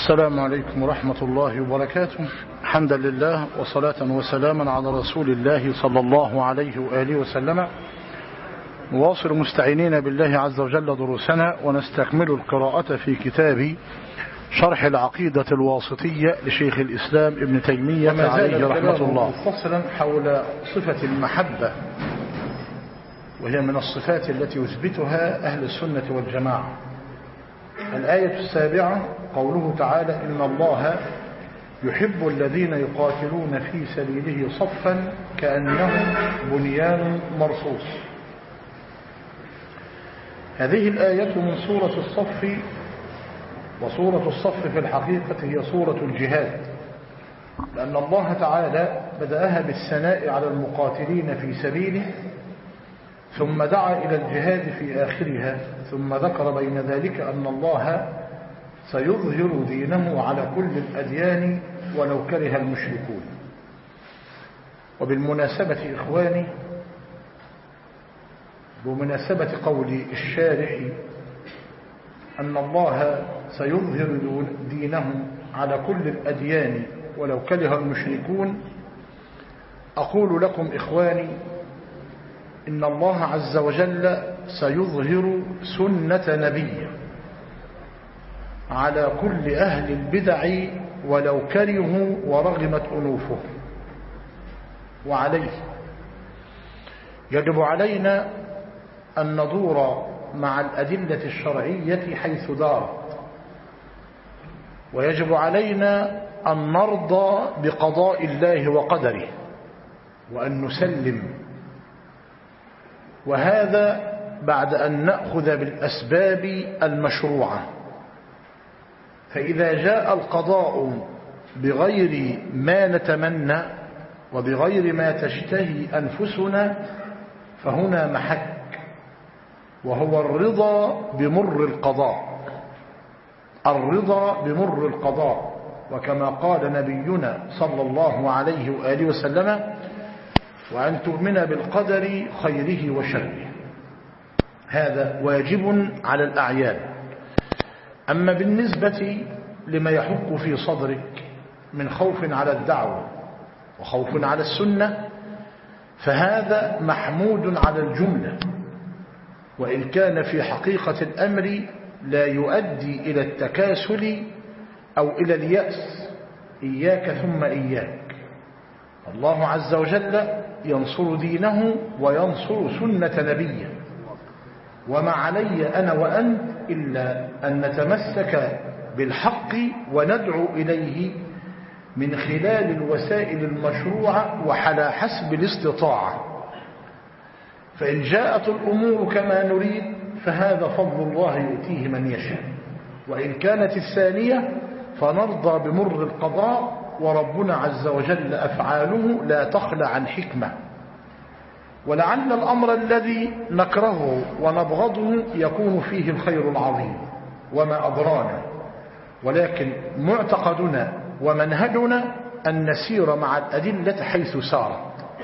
السلام عليكم ورحمة الله وبركاته. حمدا لله وصلاة وسلاما على رسول الله صلى الله عليه وآله وسلم. نواصل مستعينين بالله عز وجل دروسنا ونستكمل القراءة في كتاب شرح العقيدة الواسطية لشيخ الإسلام ابن تيمية عليه رحمة الله، مفصلا حول صفة المحبة، وهي من الصفات التي يثبتها أهل السنة والجماعة. الآية السابعة قوله تعالى: إن الله يحب الذين يقاتلون في سبيله صفا كأنهم بنيان مرصوص. هذه الآية من سورة الصف، وسورة الصف في الحقيقة هي سورة الجهاد، لأن الله تعالى بدأها بالثناء على المقاتلين في سبيله، ثم دعا إلى الجهاد في آخرها، ثم ذكر بين ذلك أن الله سيظهر دينه على كل الأديان ولو كره المشركون. وبالمناسبة إخواني، بمناسبة قول الشارح أن الله سيظهر دينه على كل الأديان ولو كره المشركون، أقول لكم إخواني إن الله عز وجل سيظهر سنة نبيه على كل أهل البدع ولو كرهوا ورغمت أنوفهم. وعليه يجب علينا أن ندور مع الأدلة الشرعية حيث دارت، ويجب علينا أن نرضى بقضاء الله وقدره وأن نسلم، وهذا بعد أن نأخذ بالأسباب المشروعة. فإذا جاء القضاء بغير ما نتمنى وبغير ما تشتهي أنفسنا فهنا محك، وهو الرضا بمر القضاء، الرضا بمر القضاء. وكما قال نبينا صلى الله عليه وآله وسلم: وأن تؤمن بالقدر خيره وشره. هذا واجب على الأعيان. أما بالنسبة لما يحك في صدرك من خوف على الدعوة وخوف على السنة فهذا محمود على الجملة، وإن كان في حقيقة الأمر لا يؤدي إلى التكاسل أو إلى اليأس. إياك ثم إياك. الله عز وجل ينصر دينه وينصر سنة نبيه، وما علي أنا وأنت إلا أن نتمسك بالحق وندعو إليه من خلال الوسائل المشروعة وعلى حسب الاستطاعة. فإن جاءت الأمور كما نريد فهذا فضل الله يؤتيه من يشاء، وإن كانت الثانية فنرضى بمر القضاء، وربنا عز وجل أفعاله لا تخلى عن حكمة. ولعل الأمر الذي نكرهه ونبغضه يكون فيه الخير العظيم وما أدرانا، ولكن معتقدنا ومنهجنا أن نسير مع الأدلة حيث سارت،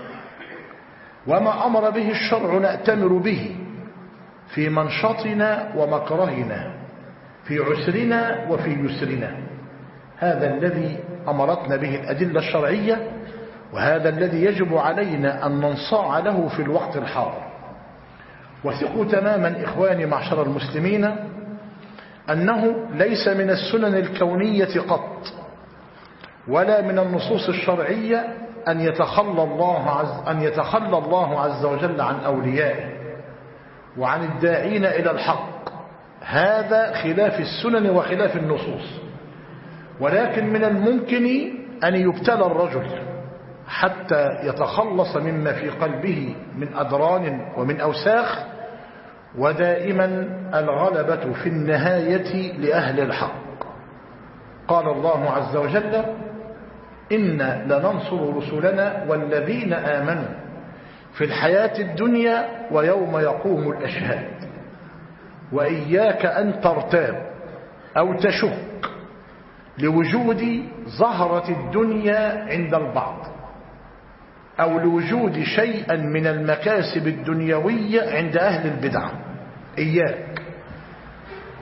وما أمر به الشرع نأتمر به في منشطنا ومكرهنا، في عسرنا وفي يسرنا. هذا الذي أمرتنا به الأدلة الشرعية، وهذا الذي يجب علينا أن ننصاع له في الوقت الحاضر. وثقوا تماما إخواني معشر المسلمين أنه ليس من السنن الكونية قط ولا من النصوص الشرعية أن يتخلى الله عز وجل عن أوليائه وعن الداعين إلى الحق. هذا خلاف السنن وخلاف النصوص. ولكن من الممكن أن يبتلى الرجل حتى يتخلص مما في قلبه من أدران ومن أوساخ، ودائما الغلبة في النهاية لأهل الحق. قال الله عز وجل: إنا لننصر رسلنا والذين آمنوا في الحياة الدنيا ويوم يقوم الأشهاد. وإياك أن ترتاب أو تشك لوجود زهرة الدنيا عند البعض، أو لوجود شيئا من المكاسب الدنيوية عند أهل البدع. إياك.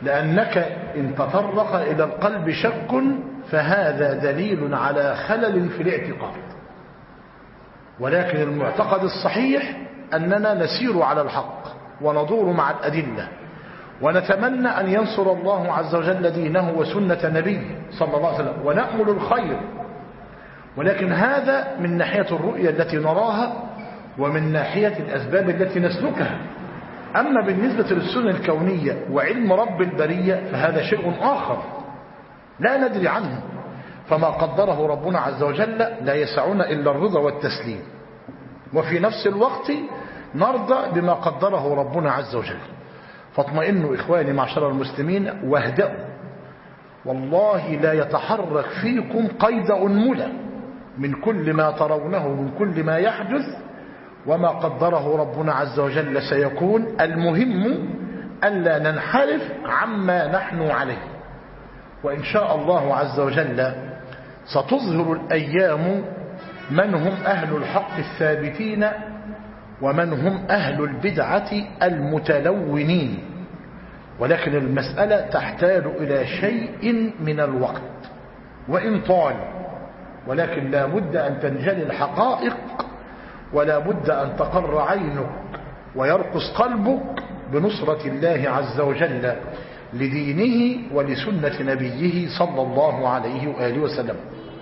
لأنك إن تطرق إلى القلب شك فهذا دليل على خلل في الاعتقاد. ولكن المعتقد الصحيح أننا نسير على الحق وندور مع الأدلة، ونتمنى أن ينصر الله عز وجل دينه وسنة نبيه صلى الله عليه وسلم، ونأمل الخير. ولكن هذا من ناحية الرؤية التي نراها ومن ناحية الأسباب التي نسلكها. أما بالنسبة للسنة الكونية وعلم رب البرية فهذا شيء آخر لا ندري عنه، فما قدره ربنا عز وجل لا يسعنا إلا الرضا والتسليم، وفي نفس الوقت نرضى بما قدره ربنا عز وجل. فاطمئنوا إخواني معشر المسلمين واهدأوا، والله لا يتحرك فيكم قيد أنملة من كل ما ترونه من كل ما يحدث، وما قدره ربنا عز وجل سيكون. المهم ألا ننحرف عما نحن عليه، وإن شاء الله عز وجل ستظهر الأيام من هم أهل الحق الثابتين ومن هم أهل البدعة المتلونين. ولكن المسألة تحتاج إلى شيء من الوقت وإن طال، ولكن لا بد أن تنجلي الحقائق، ولا بد أن تقر عينك ويرقص قلبك بنصرة الله عز وجل لدينه ولسنة نبيه صلى الله عليه وآله وسلم.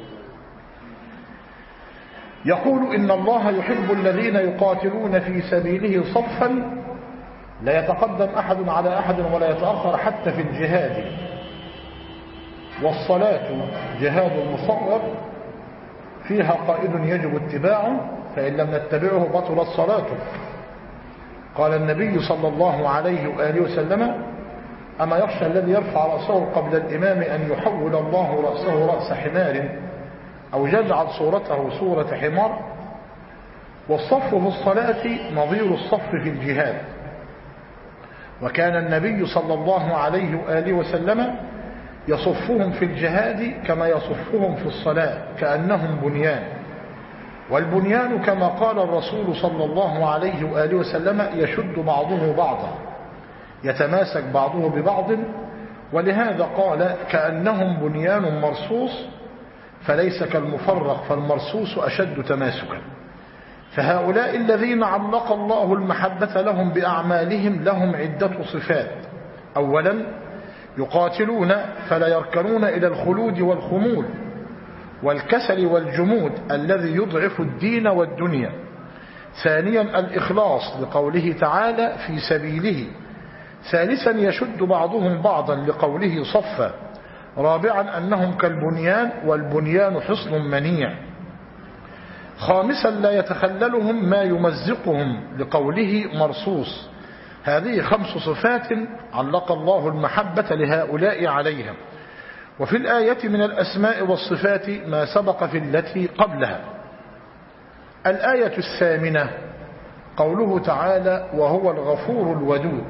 يقول إن الله يحب الذين يقاتلون في سبيله صفا لا يتقدم أحد على أحد ولا يتأخر حتى في الجهاد، والصلاة جهاد مصغر فيها قائد يجب اتباعه، فإن لم نتبعه بطلت صلاته. قال النبي صلى الله عليه وآله وسلم: أما يخشى الذي يرفع رأسه قبل الإمام أن يحول الله رأسه رأس حمار أو يجعل صورته صورة حمار. والصف في الصلاة نظير الصف في الجهاد، وكان النبي صلى الله عليه وآله وسلم يصفهم في الجهاد كما يصفهم في الصلاة كأنهم بنيان، والبنيان كما قال الرسول صلى الله عليه وآله وسلم يشد بعضه بعضا، يتماسك بعضه ببعض، ولهذا قال كأنهم بنيان مرصوص، فليس كالمفرق فالمرصوص أشد تماسكا. فهؤلاء الذين علق الله المحبة لهم بأعمالهم لهم عدة صفات. أولا يقاتلون فلا يركنون إلى الخلود والخمول والكسل والجمود الذي يضعف الدين والدنيا. ثانيا الإخلاص لقوله تعالى في سبيله. ثالثا يشد بعضهم بعضا لقوله صفا. رابعا أنهم كالبنيان والبنيان حصن منيع. خامسا لا يتخللهم ما يمزقهم لقوله مرصوص. هذه 5 صفات علق الله المحبة لهؤلاء عليها. وفي الآية من الأسماء والصفات ما سبق في التي قبلها. الآية 8 قوله تعالى: وهو الغفور الودود.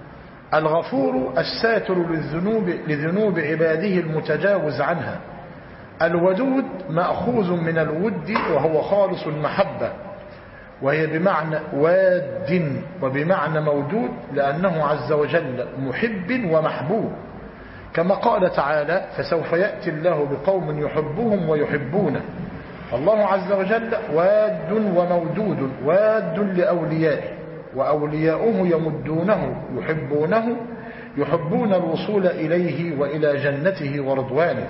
الغفور الساتر لذنوب عباده المتجاوز عنها. الودود مأخوذ من الود وهو خالص المحبة، وهي بمعنى واد وبمعنى مودود، لأنه عز وجل محب ومحبوب، كما قال تعالى: فسوف يأتي الله بقوم يحبهم ويحبونه. الله عز وجل واد ومودود، واد لأوليائه وأولياؤه يمدونه يحبونه، يحبون الوصول إليه وإلى جنته ورضوانه.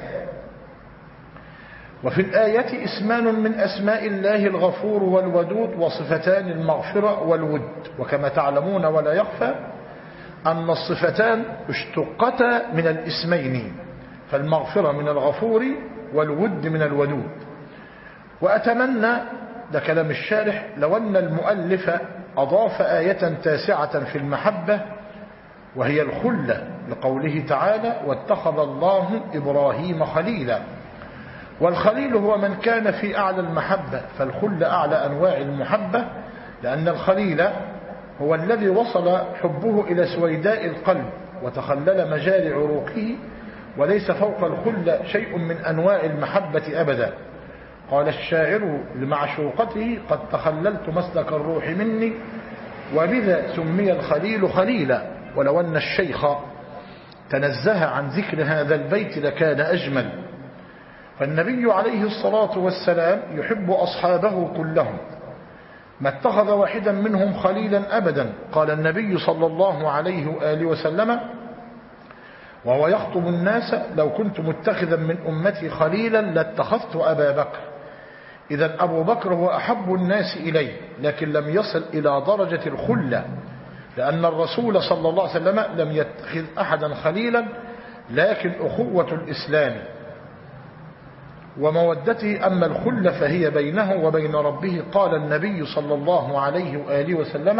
وفي الآية اسمان من أسماء الله الغفور والودود، وصفتان المغفرة والود. وكما تعلمون ولا يخفى أن الصفتان اشتقتا من الاسمين، فالمغفرة من الغفور والود من الودود. وأتمنى، ده كلام الشارح، لو أن المؤلف أضاف آية تاسعة في المحبة وهي الخلة، لقوله تعالى: واتخذ الله إبراهيم خليلا. والخليل هو من كان في أعلى المحبة، فالخل أعلى أنواع المحبة، لأن الخليل هو الذي وصل حبه إلى سويداء القلب وتخلل مجاري عروقه، وليس فوق الخل شيء من أنواع المحبة أبدا. قال الشاعر لمعشوقته: قد تخللت مسلك الروح مني، وبذا سمي الخليل خليلا. ولو أن الشيخ تنزه عن ذكر هذا البيت لكان أجمل. فالنبي عليه الصلاة والسلام يحب أصحابه كلهم، ما اتخذ واحدا منهم خليلا أبدا. قال النبي صلى الله عليه وآله وسلم وهو يخطب الناس: لو كنت متخذا من أمتي خليلا لاتخذت أبا بكر. إذا أبو بكر هو أحب الناس إليه، لكن لم يصل إلى درجة الخلة، لأن الرسول صلى الله عليه وسلم لم يتخذ أحدا خليلا، لكن أخوة الإسلام ومودته. أما الخلة فهي بينه وبين ربه. قال النبي صلى الله عليه وآله وسلم: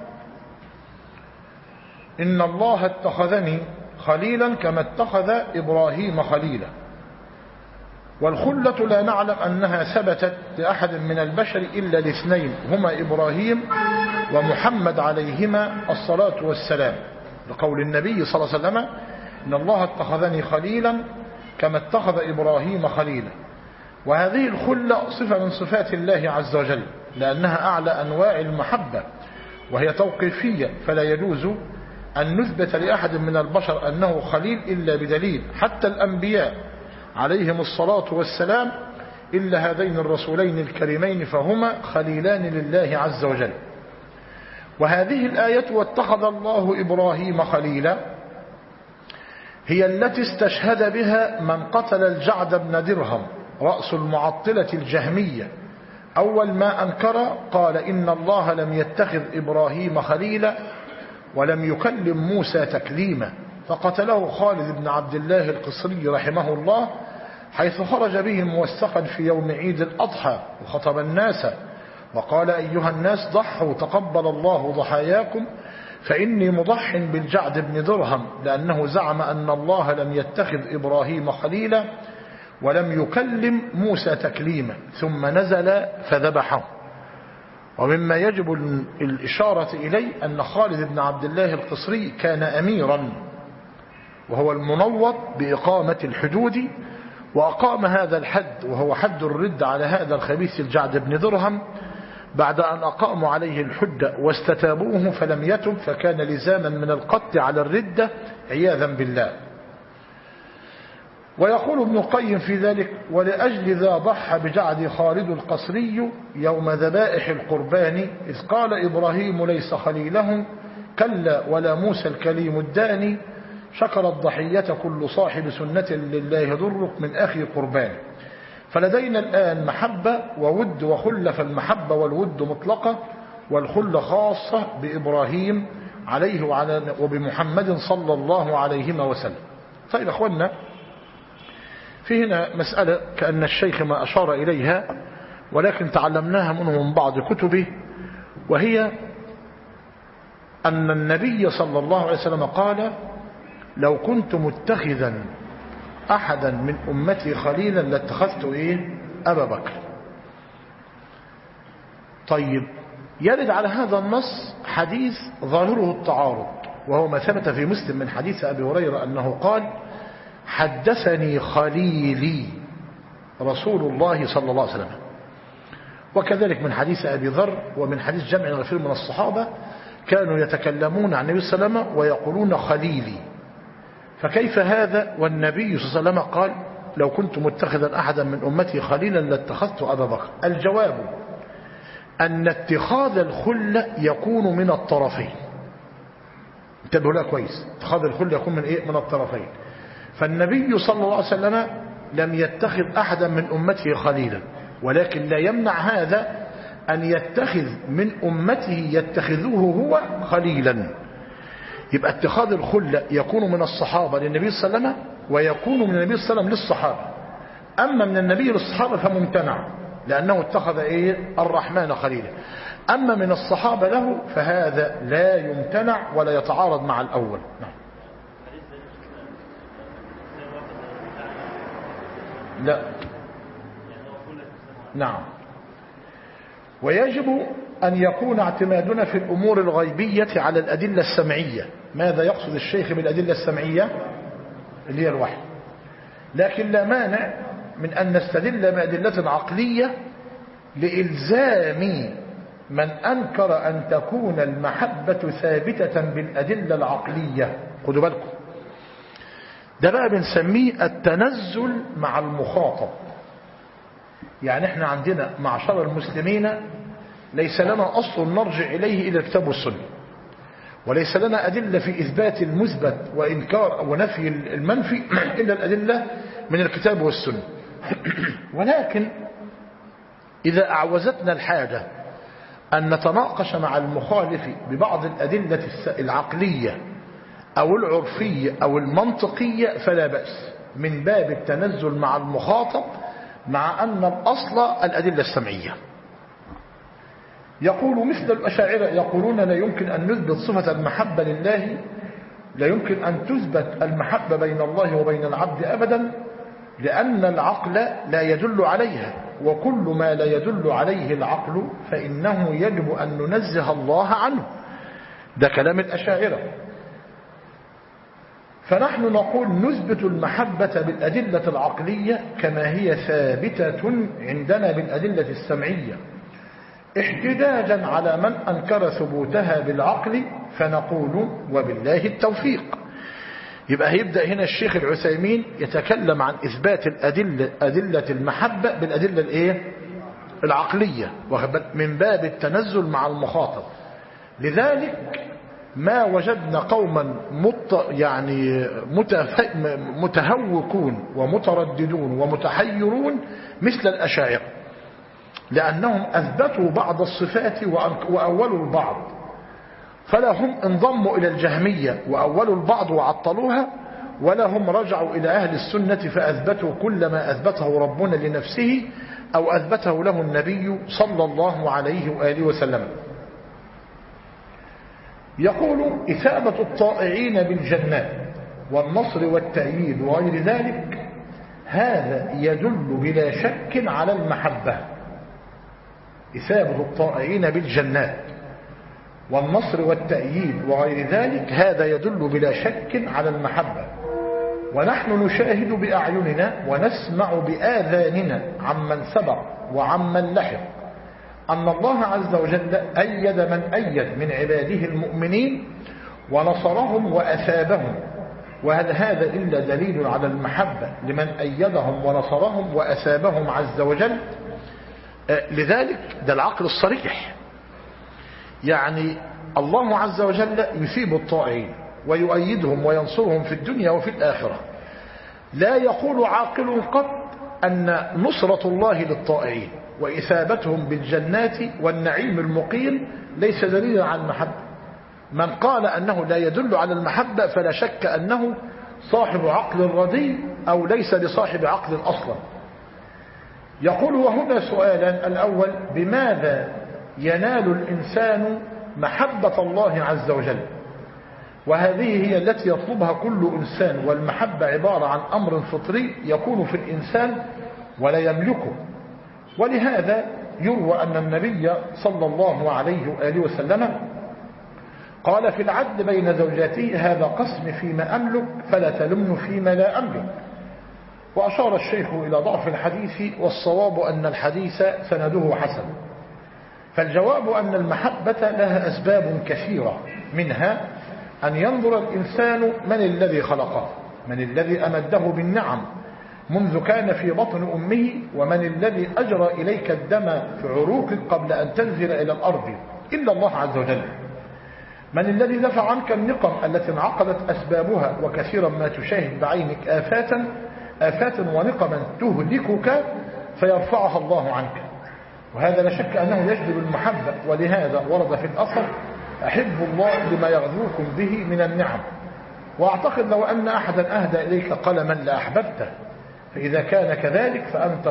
إن الله اتخذني خليلا كما اتخذ إبراهيم خليلا. والخلة لا نعلم أنها ثبتت لأحد من البشر إلا لاثنين، هما إبراهيم ومحمد عليهما الصلاة والسلام، لقول النبي صلى الله عليه وسلم: إن الله اتخذني خليلا كما اتخذ إبراهيم خليلا. وهذه الخلة صفة من صفات الله عز وجل، لأنها أعلى أنواع المحبة، وهي توقيفية، فلا يجوز أن نثبت لأحد من البشر أنه خليل إلا بدليل. حتى الأنبياء عليهم الصلاة والسلام إلا هذين الرسولين الكريمين فهما خليلان لله عز وجل. وهذه الآية واتخذ الله إبراهيم خليلا هي التي استشهد بها من قتل الجعد بن درهم رأس المعطلة الجهمية. أول ما أنكر قال: إن الله لم يتخذ إبراهيم خليلا ولم يكلم موسى تكليما. فقتله خالد بن عبد الله القصري رحمه الله، حيث خرج به موسخا في يوم عيد الأضحى وخطب الناس وقال: أيها الناس ضحوا تقبل الله ضحاياكم، فإني مضح بالجعد بن درهم، لأنه زعم أن الله لم يتخذ إبراهيم خليلا ولم يكلم موسى تكليما، ثم نزل فذبحه. ومما يجب الإشارة إليه أن خالد بن عبد الله القصري كان أميرا، وهو المنوط بإقامة الحدود، وأقام هذا الحد وهو حد الرد على هذا الخبيث الجعد بن درهم، بعد أن أقاموا عليه الحد واستتابوه فلم يتب، فكان لزاما من القتل على الردة عياذا بالله. ويقول ابن القيم في ذلك: ولأجل ذا ضحى بجعد خالد القصري يوم ذبائح القربان، إذ قال إبراهيم ليس خليله كلا ولا موسى الكليم الداني، شكر الضحية كل صاحب سنة لله ضرك من أخي قربان. فلدينا الآن محبة وود وخلة، فالمحبة والود مطلقة، والخلة خاصة بإبراهيم عليه وبمحمد صلى الله عليه وسلم. طيب أخوانا، في هنا مسألة كأن الشيخ ما أشار إليها، ولكن تعلمناها منه من بعض كتبه، وهي أن النبي صلى الله عليه وسلم قال: لو كنت متخذا أحدا من أمتي خليلا لاتخذت أبا بكر. طيب، يرد على هذا النص حديث ظاهره التعارض، وهو ما ثبت في مسلم من حديث أبي هريرة أنه قال: حدثني خليلي رسول الله صلى الله عليه وسلم. وكذلك من حديث أبي ذر ومن حديث جمع غفير من الصحابة كانوا يتكلمون عن النبي صلى الله عليه وسلم ويقولون خليلي. فكيف هذا والنبي صلى الله عليه وسلم قال: لو كنت متخذا أحدا من أمتي خليلا لاتخذت أبا بكر؟ الجواب أن اتخاذ الخلة يكون من الطرفين. انتبهوا لها كويس، اتخاذ الخلة يكون من الطرفين. فالنبي صلى الله عليه وسلم لم يتخذ أحدا من أمته خليلا، ولكن لا يمنع هذا أن يتخذ من أمته يتخذوه هو خليلا. يبقى اتخاذ الخلة يكون من الصحابة للنبي صلى الله عليه وسلم، ويكون من النبي صلى الله عليه وسلم للصحابة. أما من النبي للصحابة فممتنع، لأنه اتخذ الرحمن خليلا. أما من الصحابة له فهذا لا يمتنع ولا يتعارض مع الأول. لا، نعم. ويجب أن يكون اعتمادنا في الأمور الغيبية على الأدلة السمعية. ماذا يقصد الشيخ بالأدلة السمعية؟ اللي هي الوحي. لكن لا مانع من أن نستدل بأدلة عقلية لإلزام من أنكر أن تكون المحبة ثابتة بالأدلة العقلية. خدوا بالكم، ده بقى بنسميه التنزل مع المخاطب. يعني احنا عندنا معشر المسلمين ليس لنا أصل نرجع إليه إلى الكتاب والسنة، وليس لنا أدلة في إثبات المثبت وإنكار أو نفي المنفي إلا الأدلة من الكتاب والسنة. ولكن إذا أعوزتنا الحاجة أن نتناقش مع المخالف ببعض الأدلة العقلية أو العرفية أو المنطقية فلا بأس، من باب التنزل مع المخاطب، مع أن الأصل الأدلة السمعية. يقول مثل الأشاعرة يقولون لا يمكن أن نثبت صفة المحبة لله، لا يمكن أن تثبت المحبة بين الله وبين العبد أبدا، لأن العقل لا يدل عليها، وكل ما لا يدل عليه العقل فإنه يجب أن ننزه الله عنه. ده كلام الأشاعرة. فنحن نقول نثبت المحبة بالأدلة العقلية كما هي ثابتة عندنا بالأدلة السمعية، احتجاجا على من أنكر ثبوتها بالعقل، فنقول وبالله التوفيق. يبقى هيبدأ هنا الشيخ العثيمين يتكلم عن إثبات أدلة المحبة بالأدلة العقلية من باب التنزل مع المخاطب. لذلك ما وجدنا قوما متهوكون ومترددون ومتحيرون مثل الأشاعرة، لأنهم أثبتوا بعض الصفات وأولوا البعض، فلا هم انضموا إلى الجهمية وأولوا البعض وعطلوها، ولا هم رجعوا إلى أهل السنة فأثبتوا كل ما أثبته ربنا لنفسه أو أثبته له النبي صلى الله عليه وآله وسلم. يقول إثابة الطائعين بالجنات والنصر والتأييد وغير ذلك، هذا يدل بلا شك على المحبة. إثابة الطائعين بالجنات والنصر والتأييد وغير ذلك هذا يدل بلا شك على المحبة. ونحن نشاهد بأعيننا ونسمع بآذاننا عمن سبق وعمن لحق أن الله عز وجل أيد من أيد من عباده المؤمنين ونصرهم وأثابهم، وهل هذا إلا دليل على المحبة لمن أيدهم ونصرهم وأثابهم عز وجل؟ لذلك ده العقل الصريح. يعني الله عز وجل يثيب الطائعين ويؤيدهم وينصرهم في الدنيا وفي الآخرة. لا يقول عاقل قط أن نصرة الله للطائعين وإثابتهم بالجنات والنعيم المقيم ليس دليلا على المحبة. من قال أنه لا يدل على المحبة فلا شك أنه صاحب عقل رديء أو ليس بصاحب عقل أصلا. يقول وهنا سؤالان: الأول، بماذا ينال الإنسان محبة الله عز وجل؟ وهذه هي التي يطلبها كل إنسان، والمحبة عبارة عن أمر فطري يكون في الإنسان ولا يملكه. ولهذا يروى أن النبي صلى الله عليه وآله وسلم قال في العدل بين زوجاته: هذا قسم فيما أملك فلا تلمن فيما لا أملك. وأشار الشيخ إلى ضعف الحديث، والصواب أن الحديث سنده حسن. فالجواب أن المحبة لها أسباب كثيرة، منها أن ينظر الإنسان من الذي خلقه، من الذي أمده بالنعم منذ كان في بطن أمه، ومن الذي أجرى إليك الدم في عروقك قبل أن تنزل إلى الأرض إلا الله عز وجل، من الذي دفع عنك النقم التي انعقدت أسبابها، وكثيرا ما تشاهد بعينك آفات ونقما تهلكك فيرفعها الله عنك. وهذا لا شك أنه يجلب المحبة، ولهذا ورد في الأثر: أحب الله لما يغذوكم به من النعم. وأعتقد لو أن أحدا أهدى إليك قلما لأحببته، فإذا كان كذلك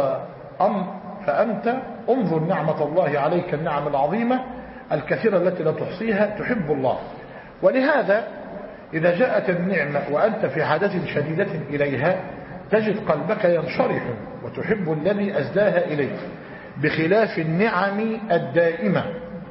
فأنت انظر نعمة الله عليك، النعم العظيمة الكثيرة التي لا تحصيها، تحب الله. ولهذا إذا جاءت النعمة وأنت في حاجة شديدة إليها تجد قلبك ينشرح وتحب الذي أزداها إليك، بخلاف النعم الدائمة.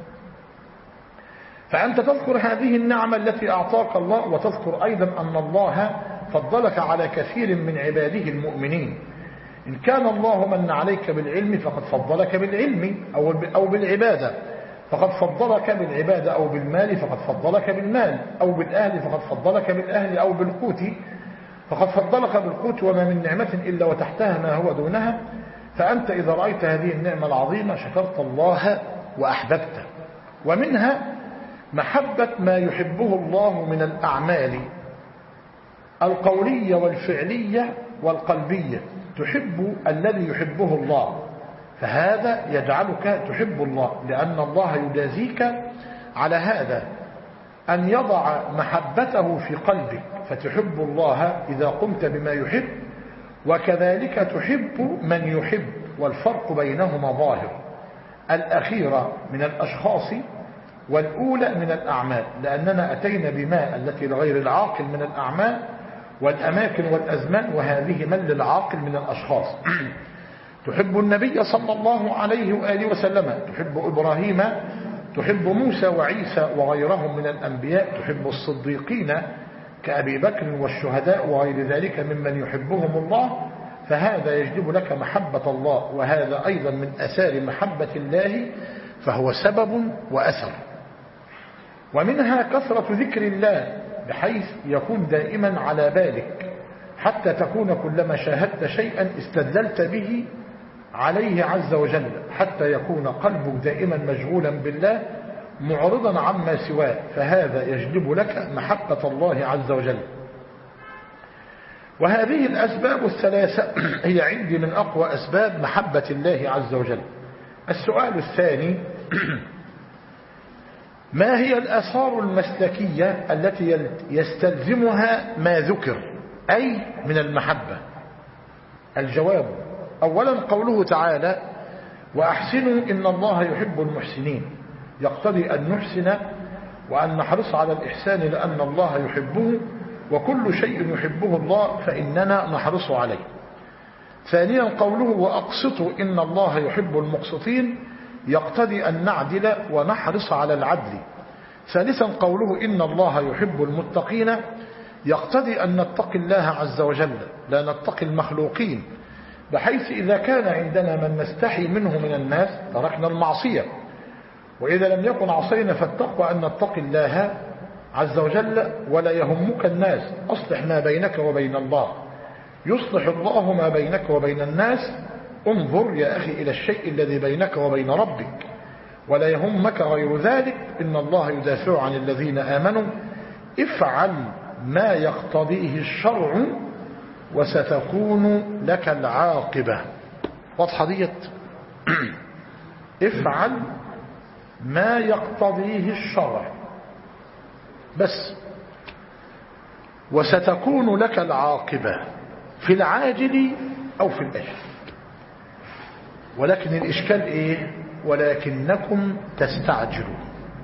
فأنت تذكر هذه النعمة التي أعطاك الله، وتذكر أيضا أن الله فضلك على كثير من عباده المؤمنين. إن كان الله من عليك بالعلم فقد فضلك بالعلم أو بالعبادة، فقد فضلك بالعبادة، أو بالمال فقد فضلك بالمال، أو بالأهل فقد فضلك بالأهل أو بالقوت، فقد فضلك بالقوت وما من نعمة إلا وتحتها ما هو دونها، فأنت إذا رأيت هذه النعمة العظيمة شكرت الله وأحببته. ومنها محبة ما يحبه الله من الأعمال القولية والفعلية والقلبية، تحب الذي يحبه الله، فهذا يجعلك تحب الله، لأن الله يجازيك على هذا أن يضع محبته في قلبك فتحب الله إذا قمت بما يحب، وكذلك تحب من يحب، والفرق بينهما ظاهر، الأخيرة من الأشخاص والأولى من الأعمال، لأننا أتينا بما التي لغير العاقل من الأعمال والأماكن والأزمان، وهذه من للعاقل من الأشخاص. تحب النبي صلى الله عليه وآله وسلم، تحب إبراهيم، تحب موسى وعيسى وغيرهم من الأنبياء، تحب الصديقين كأبي بكر والشهداء وغير ذلك ممن يحبهم الله، فهذا يجلب لك محبة الله، وهذا أيضا من أثار محبة الله، فهو سبب وأثر. ومنها كثرة ذكر الله بحيث يكون دائما على بالك، حتى تكون كلما شاهدت شيئا استدللت به عليه عز وجل، حتى يكون قلبك دائما مشغولا بالله معرضا عما سواه، فهذا يجلب لك محبة الله عز وجل. وهذه الأسباب الثلاثة هي عندي من أقوى أسباب محبة الله عز وجل. السؤال الثاني: ما هي الآثار المسلكية التي يستلزمها ما ذكر أي من المحبة؟ الجواب: أولا قوله تعالى: وأحسنوا إن الله يحب المحسنين، يقتضي أن نحسن وأن نحرص على الإحسان لأن الله يحبه، وكل شيء يحبه الله فإننا نحرص عليه. ثانيا قوله: وأقسطوا إن الله يحب المقسطين، يقتضي أن نعدل ونحرص على العدل. ثالثا قوله: إن الله يحب المتقين، يقتضي أن نتقي الله عز وجل لا نتقي المخلوقين، بحيث إذا كان عندنا من نستحي منه من الناس تركنا المعصية، وإذا لم يكن عصينا فالتقوى أن نتقي الله عز وجل ولا يهمك الناس، أصلح ما بينك وبين الله يصلح الله ما بينك وبين الناس. انظر يا أخي إلى الشيء الذي بينك وبين ربك ولا يهمك غير ذلك، إن الله يدافع عن الذين آمنوا. افعل ما يقتضيه الشرع وستكون لك العاقبة. واضحة ديت؟ افعل ما يقتضيه الشرع بس وستكون لك العاقبة في العاجل أو في الآجل. ولكن الإشكال إيه؟ ولكنكم تستعجلون.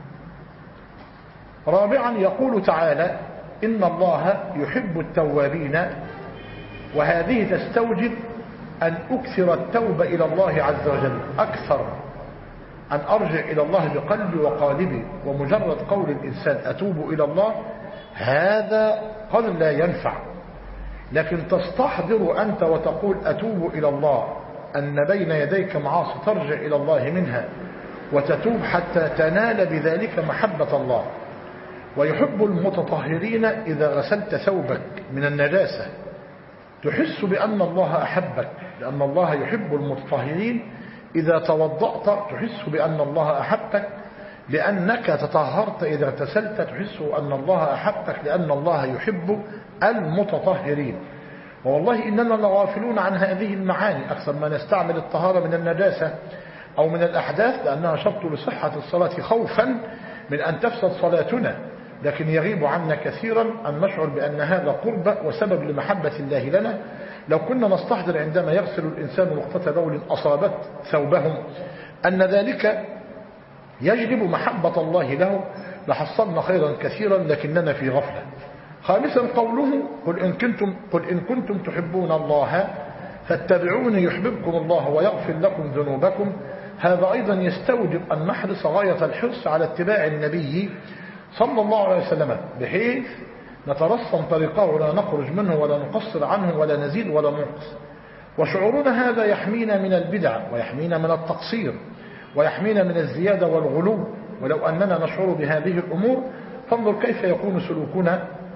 رابعا يقول تعالى: إن الله يحب التوابين، وهذه تستوجب أن أكثر التوبة إلى الله عز وجل، أكثر أن أرجع إلى الله بقلبي وقالبي. ومجرد قول الإنسان أتوب إلى الله هذا قد لا ينفع، لكن تستحضر أنت وتقول أتوب إلى الله، أن بين يديك معاصي ترجع إلى الله منها وتتوب حتى تنال بذلك محبة الله. ويحب المتطهرين إذا غسلت ثوبك من النجاسة تحس بأن الله أحبك، لأن الله يحب المتطهرين. إذا توضأت تحس بأن الله أحبك، لأنك تطهرت. إذا اغتسلت تحس أن الله أحبك، لأن الله يحب المتطهرين. والله إننا لغافلون عن هذه المعاني، أكثر ما نستعمل الطهارة من النجاسة أو من الأحداث لأنها شرط لصحة الصلاة، خوفا من أن تفسد صلاتنا، لكن يغيب عنا كثيرا أن نشعر بأن هذا قربة وسبب لمحبة الله لنا. لو كنا نستحضر عندما يغسل الإنسان نقطة بول أصابت ثوبهم أن ذلك يجلب محبة الله له لحصلنا خيرا كثيرا، لكننا في غفلة. خامسا قوله: قل إن كنتم تحبون الله فاتبعوني يحببكم الله ويغفر لكم ذنوبكم. هذا أيضا يستوجب أن نحرص غاية الحرص على اتباع النبي صلى الله عليه وسلم، بحيث نترسم طريقه ولا نخرج منه ولا نقصر عنه ولا نزيد ولا ننقص. وشعورنا هذا يحمينا من البدع ويحمينا من التقصير ويحمينا من الزيادة والغلو. ولو أننا نشعر بهذه الأمور فانظر كيف يكون سلوكنا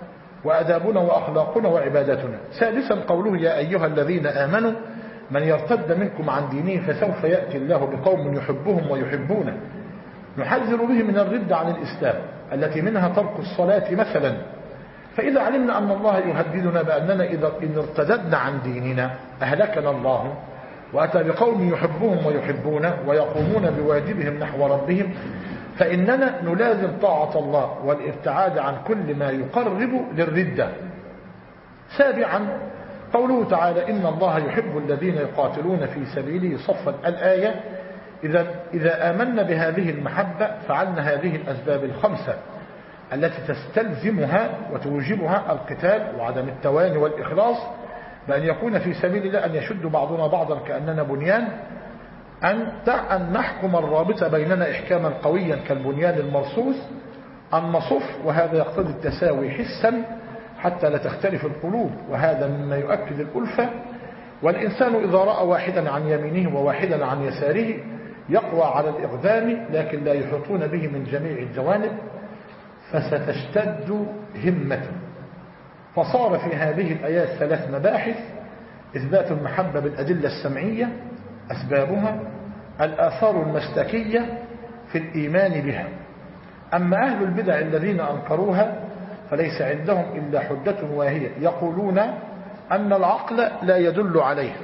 وأدابنا وأخلاقنا وعبادتنا. سادسا قوله يا أيها الذين آمنوا من يرتد منكم عن دينه فسوف يأتي الله بقوم يحبهم ويحبونه، نحذر به من الرد عن الإسلام التي منها ترك الصلاة مثلا. فإذا علمنا أن الله يهددنا بأننا إن ارتددنا عن ديننا أهلكنا الله، وأتى بقوم يحبهم ويحبونه ويقومون بواجبهم نحو ربهم، فإننا نلازم طاعة الله والابتعاد عن كل ما يقرب للردة. سابعا قوله تعالى إن الله يحب الذين يقاتلون في سبيله صفا. الآية إذا آمنا بهذه المحبة فعلنا هذه الأسباب الخمسة التي تستلزمها وتوجبها القتال وعدم التواني والإخلاص، بأن يكون في سبيل الله، أن يشد بعضنا بعضا كأننا بنيان، أن نحكم الرابطة بيننا إحكاما قويا كالبنيان المرصوص، أن نصف، وهذا يقتضي التساوي حسا حتى لا تختلف القلوب، وهذا مما يؤكد الألفة. والإنسان إذا رأى واحدا عن يمينه وواحدا عن يساره يقوى على الإقدام، لكن لا يحيطون به من جميع الجوانب، فستشتد همته. فصار في هذه الآيات 3 مباحث: إثبات المحبة بالأدلة السمعية أسبابها، الآثار المسلكية في الإيمان بها. أما أهل البدع الذين أنكروها فليس عندهم إلا حجة واهية، يقولون أن العقل لا يدل عليها.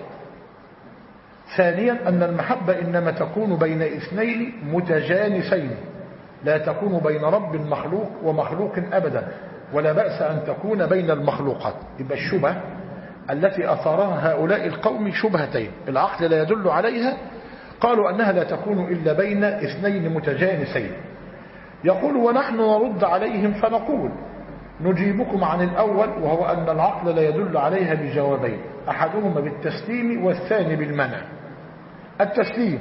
ثانيا أن المحبة إنما تكون بين اثنين متجانسين، لا تكون بين رب مخلوق ومخلوق أبدا، ولا بأس أن تكون بين المخلوقات. يبقى الشبه التي أثارها هؤلاء القوم شبهتين: العقل لا يدل عليها، قالوا أنها لا تكون إلا بين اثنين متجانسين. يقول ونحن نرد عليهم فنقول نجيبكم عن الأول، وهو أن العقل لا يدل عليها بجوابين: أحدهما بالتسليم والثاني بالمنع. التسليم: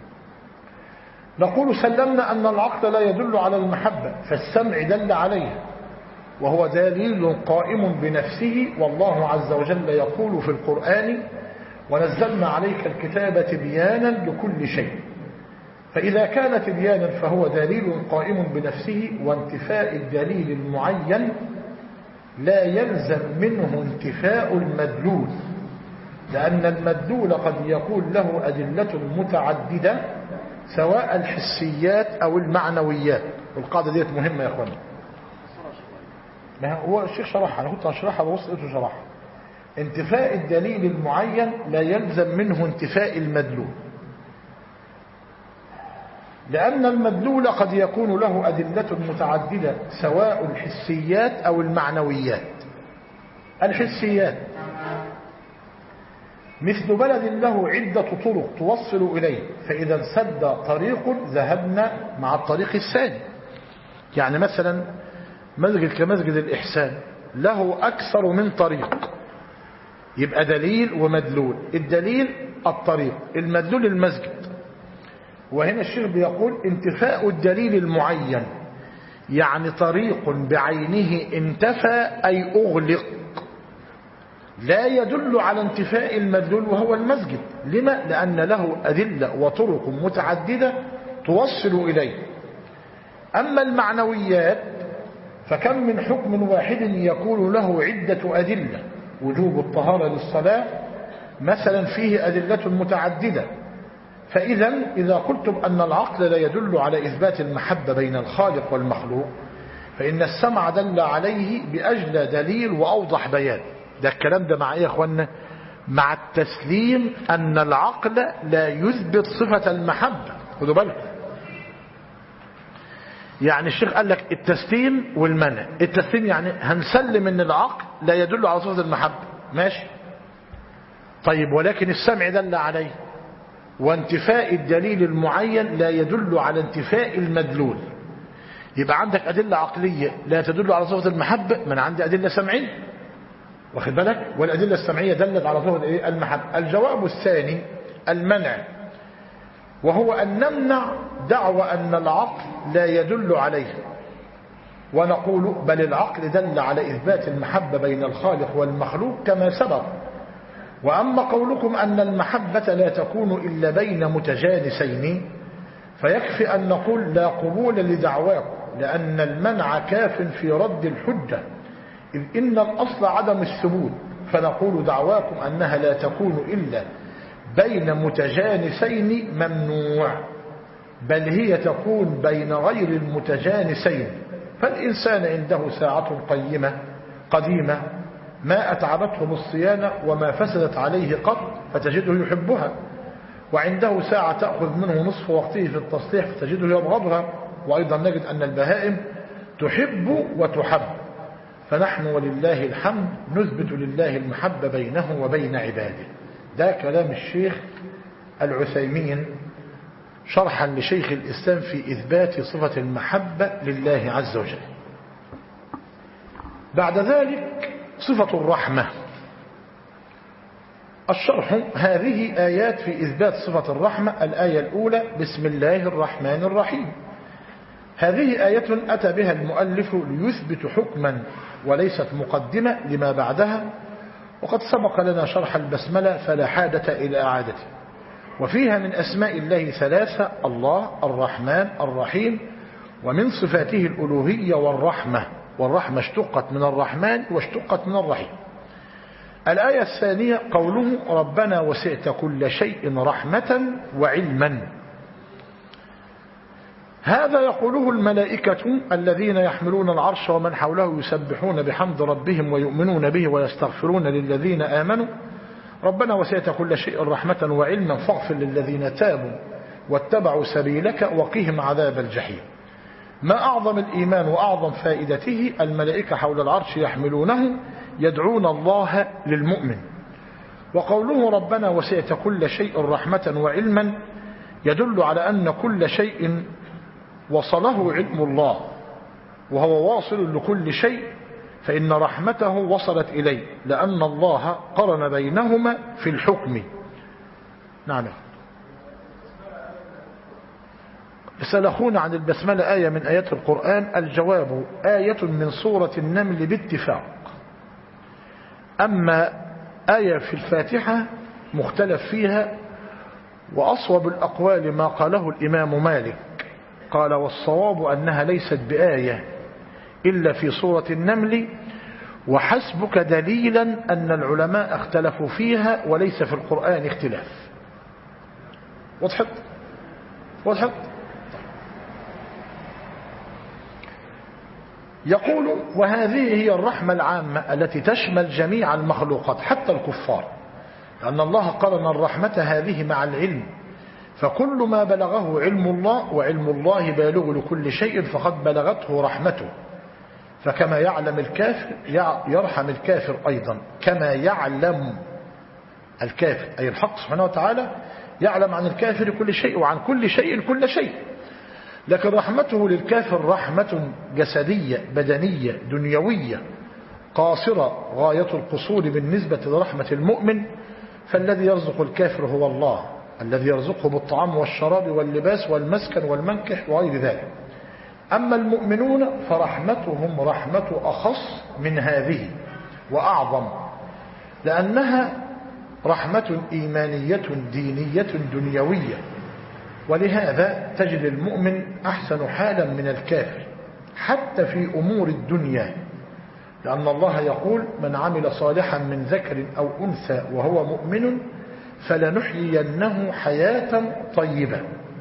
نقول سلمنا أن العقل لا يدل على المحبة، فالسمع دل عليها وهو دليل قائم بنفسه، والله عز وجل يقول في القرآن ونزلنا عليك الكتاب تبيانا لكل شيء. فإذا كان تبيانا فهو دليل قائم بنفسه، وانتفاء الدليل المعين لا يلزم منه انتفاء المدلول، لأن المدلول قد يكون له أدلة متعددة سواء الحسيات أو المعنويات. والقاعدة ديت مهمة يا أخوانا. ما هو الشيخ شرحها، أنا كنت أشرحها بوصل إيته شرحها. انتفاء الدليل المعين لا يلزم منه انتفاء المدلول، لأن المدلول قد يكون له أدلة متعددة سواء الحسيات أو المعنويات. الحسيات مثل بلد له عدة طرق توصل إليه، فإذا انسد طريق ذهبنا مع الطريق الثاني. يعني مثلا مسجد كمسجد الإحسان له أكثر من طريق، يبقى دليل ومدلول. الدليل الطريق، المدلول المسجد. وهنا الشيخ بيقول انتفاء الدليل المعين، يعني طريق بعينه انتفى أي أغلق، لا يدل على انتفاء المدلول وهو المسجد. لما؟ لأن له أدلة وطرق متعددة توصل إليه. أما المعنويات فكم من حكم واحد يكون له عدة أدلة. وجوب الطهارة للصلاة مثلا فيه أدلة متعددة. فإذا إذا قلتم أن العقل لا يدل على إثبات المحبة بين الخالق والمخلوق، فإن السمع دل عليه بأجلى دليل وأوضح بيان. ده الكلام ده مع إيه يا أخوانا؟ مع التسليم أن العقل لا يثبت صفة المحبة. خدوا بالكم، يعني الشيخ قال لك التسليم والمنع. التسليم يعني هنسلم أن العقل لا يدل على صفة المحبة، ماشي. طيب ولكن السمع دل عليه، وانتفاء الدليل المعين لا يدل على انتفاء المدلول. يبقى عندك أدلة عقلية لا تدل على صفة المحبة، من عندي أدلة سمعية، واخد بالك؟ والأدلة السمعية دلت على صفة المحبة. الجواب الثاني المنع، وهو أن نمنع دعوى أن العقل لا يدل عليه، ونقول بل العقل دل على إثبات المحبة بين الخالق والمخلوق كما سبق. وأما قولكم أن المحبة لا تكون إلا بين متجانسين فيكفي أن نقول لا قبول لدعواكم، لأن المنع كاف في رد الحجة، إذ إن الأصل عدم الثبوت، فنقول دعواكم أنها لا تكون إلا بين متجانسين ممنوع، بل هي تكون بين غير المتجانسين. فالإنسان عنده ساعة قديمة ما أتعبته بالصيانة وما فسدت عليه قط فتجده يحبها، وعنده ساعة تأخذ منه نصف وقته في التصليح فتجده يبغضها. وأيضا نجد أن البهائم تحب وتحب. فنحن ولله الحمد نثبت لله المحبة بينه وبين عباده. ده كلام الشيخ العثيمين شرحا لشيخ الإسلام في إثبات صفة المحبة لله عز وجل. بعد ذلك صفة الرحمة. الشرح: هذه آيات في إثبات صفة الرحمة. الآية الأولى: بسم الله الرحمن الرحيم. هذه آية أتى بها المؤلف ليثبت حكما وليست مقدمة لما بعدها، وقد سبق لنا شرح البسملة فلا حاجة إلى إعادته. وفيها من أسماء الله ثلاثة: الله، الرحمن، الرحيم. ومن صفاته الألوهية والرحمة، والرحمة اشتقت من الرحمن واشتقت من الرحيم. الآية الثانية قوله: ربنا وسعت كل شيء رحمة وعلما. هذا يقوله الملائكة الذين يحملون العرش ومن حوله يسبحون بحمد ربهم ويؤمنون به ويستغفرون للذين آمنوا ربنا وسعت كل شيء رحمة وعلما فاغفر للذين تابوا واتبعوا سبيلك وقهم عذاب الجحيم. ما أعظم الإيمان وأعظم فائدته. الملائكة حول العرش يحملونه يدعون الله للمؤمن. وقوله ربنا وسعت كل شيء رحمة وعلما يدل على أن كل شيء وصله علم الله، وهو واصل لكل شيء، فإن رحمته وصلت إليه لأن الله قرن بينهما في الحكم. نعم. سأل أخونا عن البسملة آية من آيات القرآن. الجواب: آية من سورة النمل باتفاق. أما آية في الفاتحة مختلف فيها، وأصوب الأقوال ما قاله الإمام مالك، قال: والصواب أنها ليست بآية إلا في سورة النمل، وحسبك دليلا أن العلماء اختلفوا فيها وليس في القرآن اختلاف. وضحت. يقول: وهذه هي الرحمة العامة التي تشمل جميع المخلوقات حتى الكفار، لأن الله قرن الرحمة هذه مع العلم، فكل ما بلغه علم الله وعلم الله بالغ لكل شيء فقد بلغته رحمته. فكما يعلم الكافر يرحم الكافر أيضا، كما يعلم الكافر أي الحق سبحانه وتعالى يعلم عن الكافر كل شيء وعن كل شيء كل شيء. لكن رحمته للكافر رحمة جسدية بدنية دنيوية قاصرة غاية القصور بالنسبة لرحمة المؤمن. فالذي يرزق الكافر هو الله الذي يرزقه بالطعام والشراب واللباس والمسكن والمنكح وغير ذلك. أما المؤمنون فرحمتهم رحمة أخص من هذه وأعظم، لأنها رحمة إيمانية دينية دنيوية. ولهذا تجد المؤمن أحسن حالا من الكافر حتى في أمور الدنيا، لأن الله يقول: من عمل صالحا من ذكر أو أنثى وهو مؤمن فلنحيينه حياة طيبة.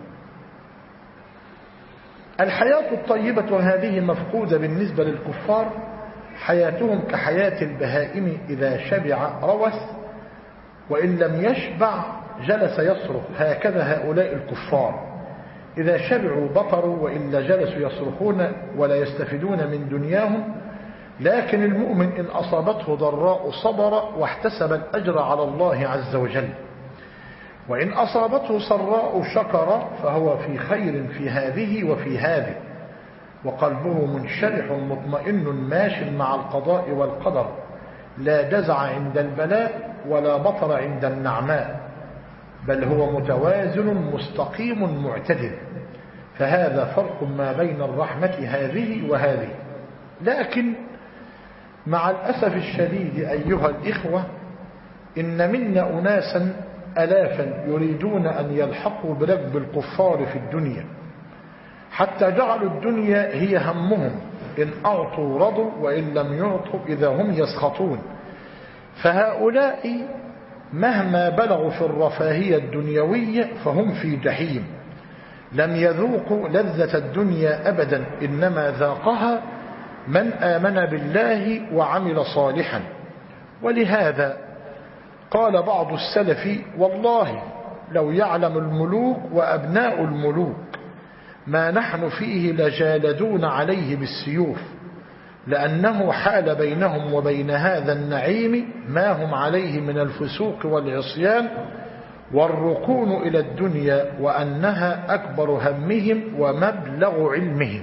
الحياة الطيبة هذه مفقودة بالنسبة للكفار. حياتهم كحياة البهائم، إذا شبع روث وإن لم يشبع جلس يصرخ. هكذا هؤلاء الكفار إذا شبعوا بطروا وإلا جلسوا يصرخون ولا يستفيدون من دنياهم. لكن المؤمن إن أصابته ضراء صبر واحتسب الأجر على الله عز وجل، وإن أصابته سراء شكر فهو في خير في هذه وفي هذه، وقلبه منشرح مطمئن ماش مع القضاء والقدر، لا جزع عند البلاء ولا بطر عند النعماء، بل هو متوازن مستقيم معتدل. فهذا فرق ما بين الرحمة هذه وهذه. لكن مع الأسف الشديد أيها الإخوة، إن منا أناسا ألافا يريدون أن يلحقوا بركب الكفار في الدنيا، حتى جعلوا الدنيا هي همهم، إن أعطوا رضوا وإن لم يعطوا إذا هم يسخطون. فهؤلاء مهما بلغوا في الرفاهية الدنيوية فهم في جحيم، لم يذوقوا لذة الدنيا أبدا، إنما ذاقها من آمن بالله وعمل صالحا. ولهذا قال بعض السلف: والله لو يعلم الملوك وأبناء الملوك ما نحن فيه لجالدون عليه بالسيوف، لأنه حال بينهم وبين هذا النعيم ما هم عليه من الفسوق والعصيان والركون إلى الدنيا، وأنها أكبر همهم ومبلغ علمهم.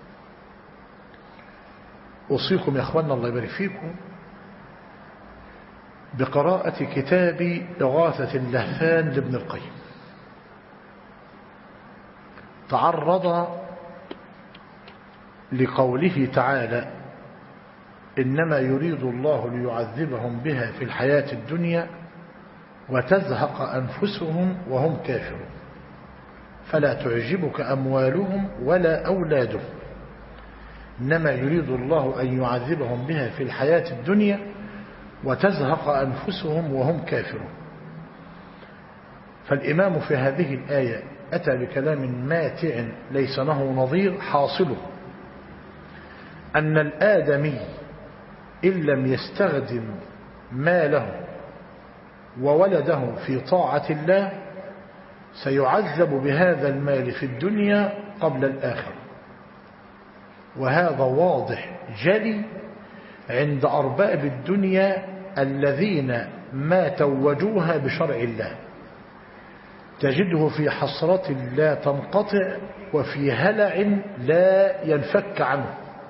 أوصيكم يا أخوانا الله يبارك فيكم بقراءة كتاب إغاثة اللهفان لابن القيم. تعرض لقوله تعالى: إنما يريد الله ليعذبهم بها في الحياة الدنيا وتزهق أنفسهم وهم كافرون، فلا تعجبك أموالهم ولا أولادهم، إنما يريد الله أن يعذبهم بها في الحياة الدنيا وتزهق أنفسهم وهم كافرون. فالإمام في هذه الآية أتى بكلام ماتع ليس له نظير، حاصله أن الآدمي إن لم يستخدم ماله وولده في طاعة الله سيعذب بهذا المال في الدنيا قبل الآخرة، وهذا واضح جلي عند أرباب الدنيا الذين ما توجوها بشرع الله، تجده في حسرة لا تنقطع وفي هلع لا ينفك عنه،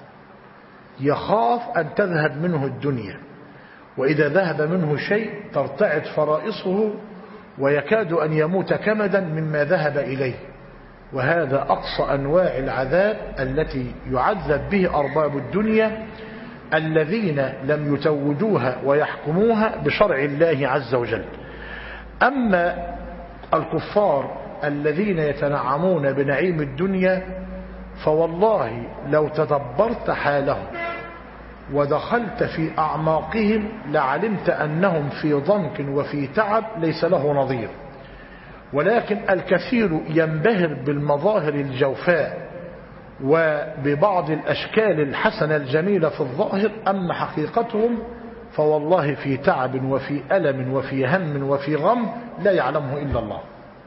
يخاف أن تذهب منه الدنيا، وإذا ذهب منه شيء ترتعد فرائصه ويكاد أن يموت كمدا مما ذهب إليه. وهذا أقصى أنواع العذاب التي يعذب به أرباب الدنيا الذين لم يتوجوها ويحكموها بشرع الله عز وجل. أما الكفار الذين يتنعمون بنعيم الدنيا فوالله لو تدبرت حالهم ودخلت في أعماقهم لعلمت أنهم في ضنك وفي تعب ليس له نظير. ولكن الكثير ينبهر بالمظاهر الجوفاء وببعض الأشكال الحسنة الجميلة في الظاهر، أما حقيقتهم فوالله في تعب وفي ألم وفي هم وفي غم لا يعلمه إلا الله.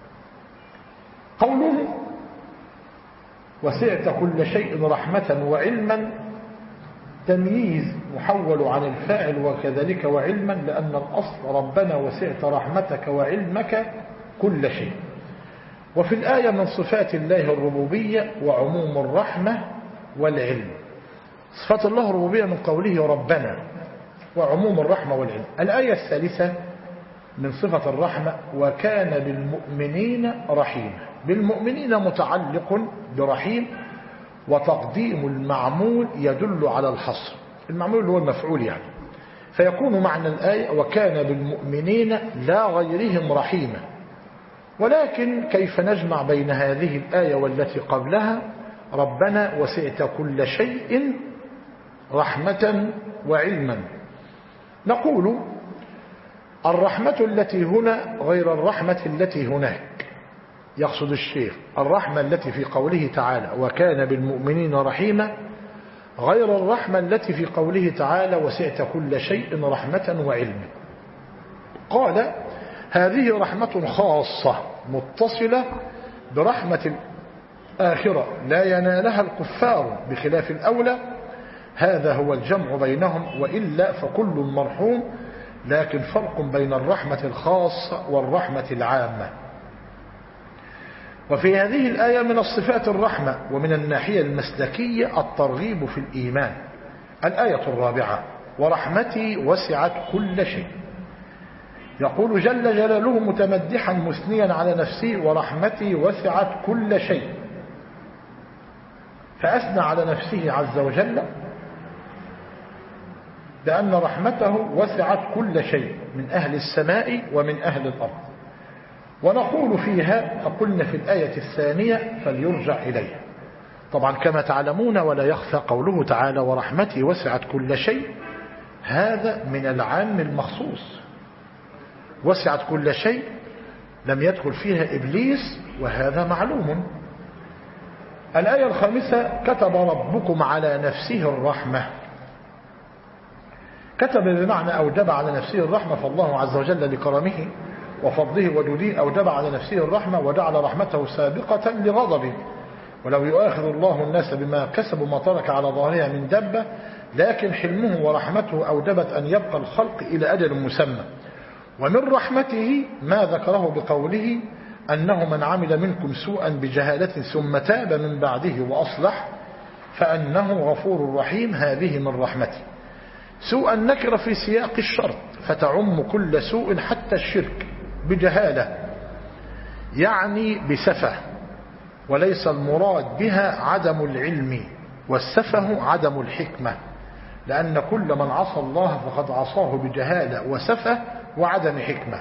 قوله وسعت كل شيء رحمة وعلما، تمييز محول عن الفاعل وكذلك وعلما، لأن الأصل ربنا وسعت رحمتك وعلمك كل شيء. وفي الآية من صفات الله الربوبية وعموم الرحمة والعلم. صفات الله الربوبية من قوله ربنا، وعموم الرحمة والعلم. الآية الثالثة من صفة الرحمة وكان بالمؤمنين رحيما. بالمؤمنين متعلق برحيم، وتقديم المعمول يدل على الحصر، المعمول هو المفعول يعني، فيكون معنى الآية وكان بالمؤمنين لا غيرهم رحيما. ولكن كيف نجمع بين هذه الآية والتي قبلها ربنا وسعت كل شيء رحمة وعلما؟ نقول الرحمة التي هنا غير الرحمة التي هناك. يقصد الشيخ الرحمة التي في قوله تعالى وكان بالمؤمنين رحيما غير الرحمة التي في قوله تعالى وسعت كل شيء رحمة وعلما. قال هذه رحمة خاصة متصلة برحمة الآخرة لا ينالها الكفار بخلاف الأولى، هذا هو الجمع بينهم، وإلا فكل مرحوم، لكن فرق بين الرحمة الخاصة والرحمة العامة. وفي هذه الآية من الصفات الرحمة، ومن الناحية المسلكية الترغيب في الإيمان. الآية الرابعة ورحمتي وسعت كل شيء. يقول جل جلاله متمدحا مثنيا على نفسه ورحمتي وسعت كل شيء، فأثنى على نفسه عز وجل لأن رحمته وسعت كل شيء من أهل السماء ومن أهل الأرض. ونقول فيها فقلنا في الآية الثانية فليرجع إليها طبعا كما تعلمون ولا يخفى قوله تعالى ورحمتي وسعت كل شيء، هذا من العام المخصوص، وسعت كل شيء لم يدخل فيها إبليس، وهذا معلوم. الآية الخامسة كتب ربكم على نفسه الرحمة. كتب بمعنى أوجب على نفسه الرحمة، فالله عز وجل لكرمه وفضله وجوده أوجب على نفسه الرحمة وجعل رحمته سابقة لغضبه. ولو يؤاخذ الله الناس بما كسبوا ما ترك على ظهرها من دبة، لكن حلمه ورحمته أوجبت أن يبقى الخلق إلى أجل مسمى. ومن رحمته ما ذكره بقوله أنه من عمل منكم سوءا بجهالة ثم تاب من بعده وأصلح فأنه غفور رحيم. هذه من رحمته. سوء النكرة في سياق الشرط فتعم كل سوء حتى الشرك بجهالة، يعني بسفه، وليس المراد بها عدم العلم، والسفه عدم الحكمة، لأن كل من عصى الله فقد عصاه بجهالة وسفه وعدم حكمة.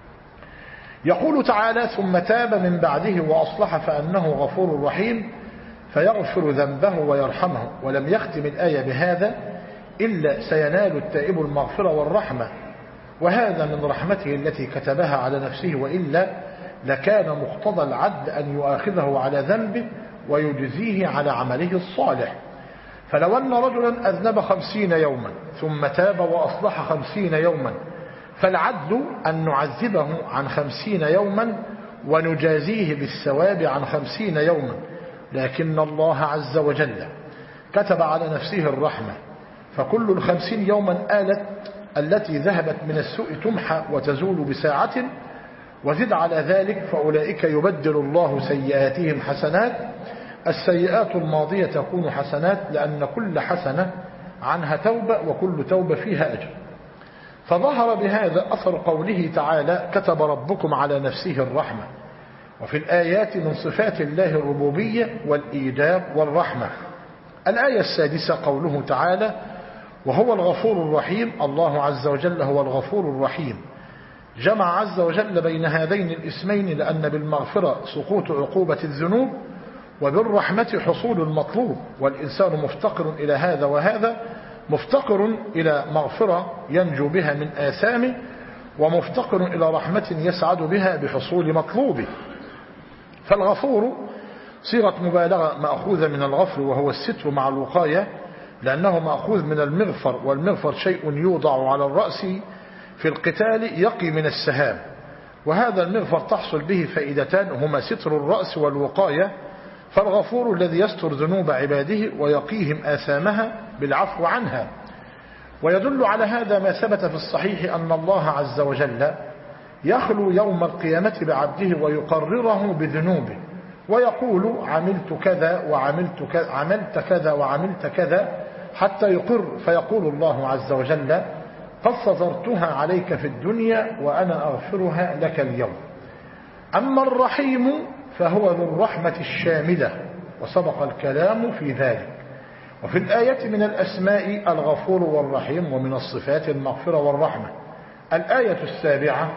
يقول تعالى ثم تاب من بعده وأصلح فأنه غفور رحيم، فيغفر ذنبه ويرحمه. ولم يختم الآية بهذا إلا سينال التائب المغفرة والرحمة، وهذا من رحمته التي كتبها على نفسه، وإلا لكان مقتضى العدل أن يؤاخذه على ذنبه ويجزيه على عمله الصالح. فلو أن رجلا أذنب 50 يوما ثم تاب وأصلح 50 يوما، فالعدل أن نعذبه عن 50 يوما ونجازيه بالثواب عن 50 يوما، لكن الله عز وجل كتب على نفسه الرحمة، فكل 50 يوما التي ذهبت من السوء تمحى وتزول بساعة، وزد على ذلك فأولئك يبدل الله سيئاتهم حسنات. السيئات الماضية تكون حسنات، لأن كل حسنة عنها توبة، وكل توبة فيها أجر. فظهر بهذا أثر قوله تعالى كتب ربكم على نفسه الرحمة. وفي الآيات من صفات الله الربوبية والإيجاب والرحمة. الآية السادسة قوله تعالى وهو الغفور الرحيم. الله عز وجل هو الغفور الرحيم، جمع عز وجل بين هذين الاسمين، لأن بالمغفرة سقوط عقوبة الذنوب، وبالرحمة حصول المطلوب، والإنسان مفتقر إلى هذا وهذا، مفتقر إلى مغفرة ينجو بها من آثامه، ومفتقر إلى رحمة يسعد بها بحصول مطلوبه. فالغفور صيغة مبالغة مأخوذة من الغفر، وهو الستر مع الوقاية، لأنه مأخوذ من المغفر، والمغفر شيء يوضع على الرأس في القتال يقي من السهام، وهذا المغفر تحصل به فائدتان هما ستر الرأس والوقاية. فالغفور الذي يستر ذنوب عباده ويقيهم آثامها بالعفو عنها. ويدل على هذا ما ثبت في الصحيح أن الله عز وجل يخلو يوم القيامة بعبده ويقرره بذنوبه، ويقول عملت كذا وعملت كذا، عملت كذا وعملت كذا، حتى يقر، فيقول الله عز وجل قد سترتها عليك في الدنيا وأنا أغفرها لك اليوم. أما الرحيم فهو ذو الرحمة الشاملة، وسبق الكلام في ذلك. وفي الآية من الأسماء الغفور والرحيم، ومن الصفات المغفرة والرحمة. الآية السابعة